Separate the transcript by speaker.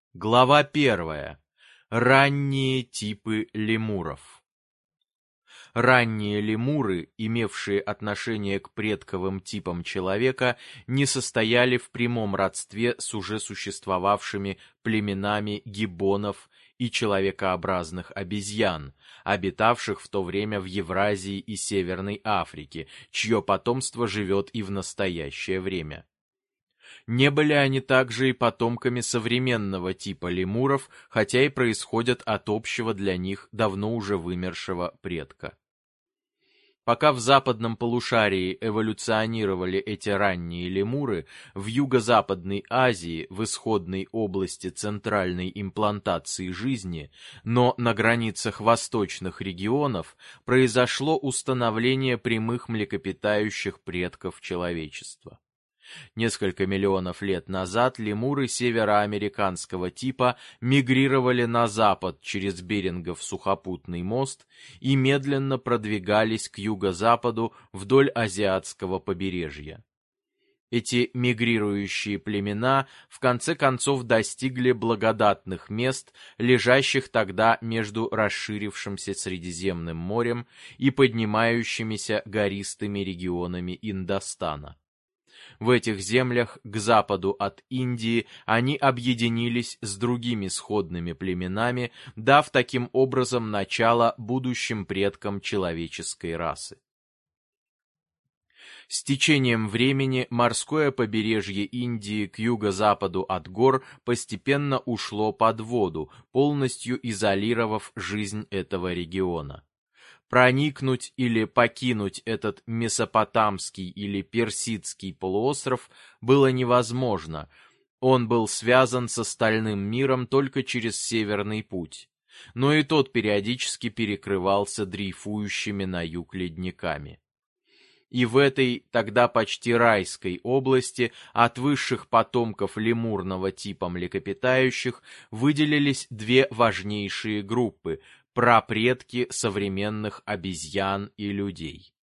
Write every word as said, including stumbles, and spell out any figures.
Speaker 1: Глава первая. Ранние типы лемуров. Ранние лемуры, имевшие отношение к предковым типам человека, не состояли в прямом родстве с уже существовавшими племенами гиббонов и человекообразных обезьян, обитавших в то время в Евразии и Северной Африке, чье потомство живет и в настоящее время. Не были они также и потомками современного типа лемуров, хотя и происходят от общего для них давно уже вымершего предка. Пока в западном полушарии эволюционировали эти ранние лемуры, в Юго-Западной Азии, в исходной области центральной имплантации жизни, но на границах восточных регионов, произошло установление прямых млекопитающих предков человечества. Несколько миллионов лет назад лемуры североамериканского типа мигрировали на запад через Берингов сухопутный мост и медленно продвигались к юго-западу вдоль азиатского побережья. Эти мигрирующие племена в конце концов достигли благодатных мест, лежащих тогда между расширившимся Средиземным морем и поднимающимися гористыми регионами Индостана. В этих землях к западу от Индии они объединились с другими сходными племенами, дав таким образом начало будущим предкам человеческой расы. С течением времени морское побережье Индии к юго-западу от гор постепенно ушло под воду, полностью изолировав жизнь этого региона. Проникнуть или покинуть этот месопотамский или персидский полуостров было невозможно. Он был связан с остальным миром только через Северный путь, но и тот периодически перекрывался дрейфующими на юг ледниками. И в этой тогда почти райской области от высших потомков лемурного типа млекопитающих выделились две важнейшие группы — прапредки современных обезьян и людей.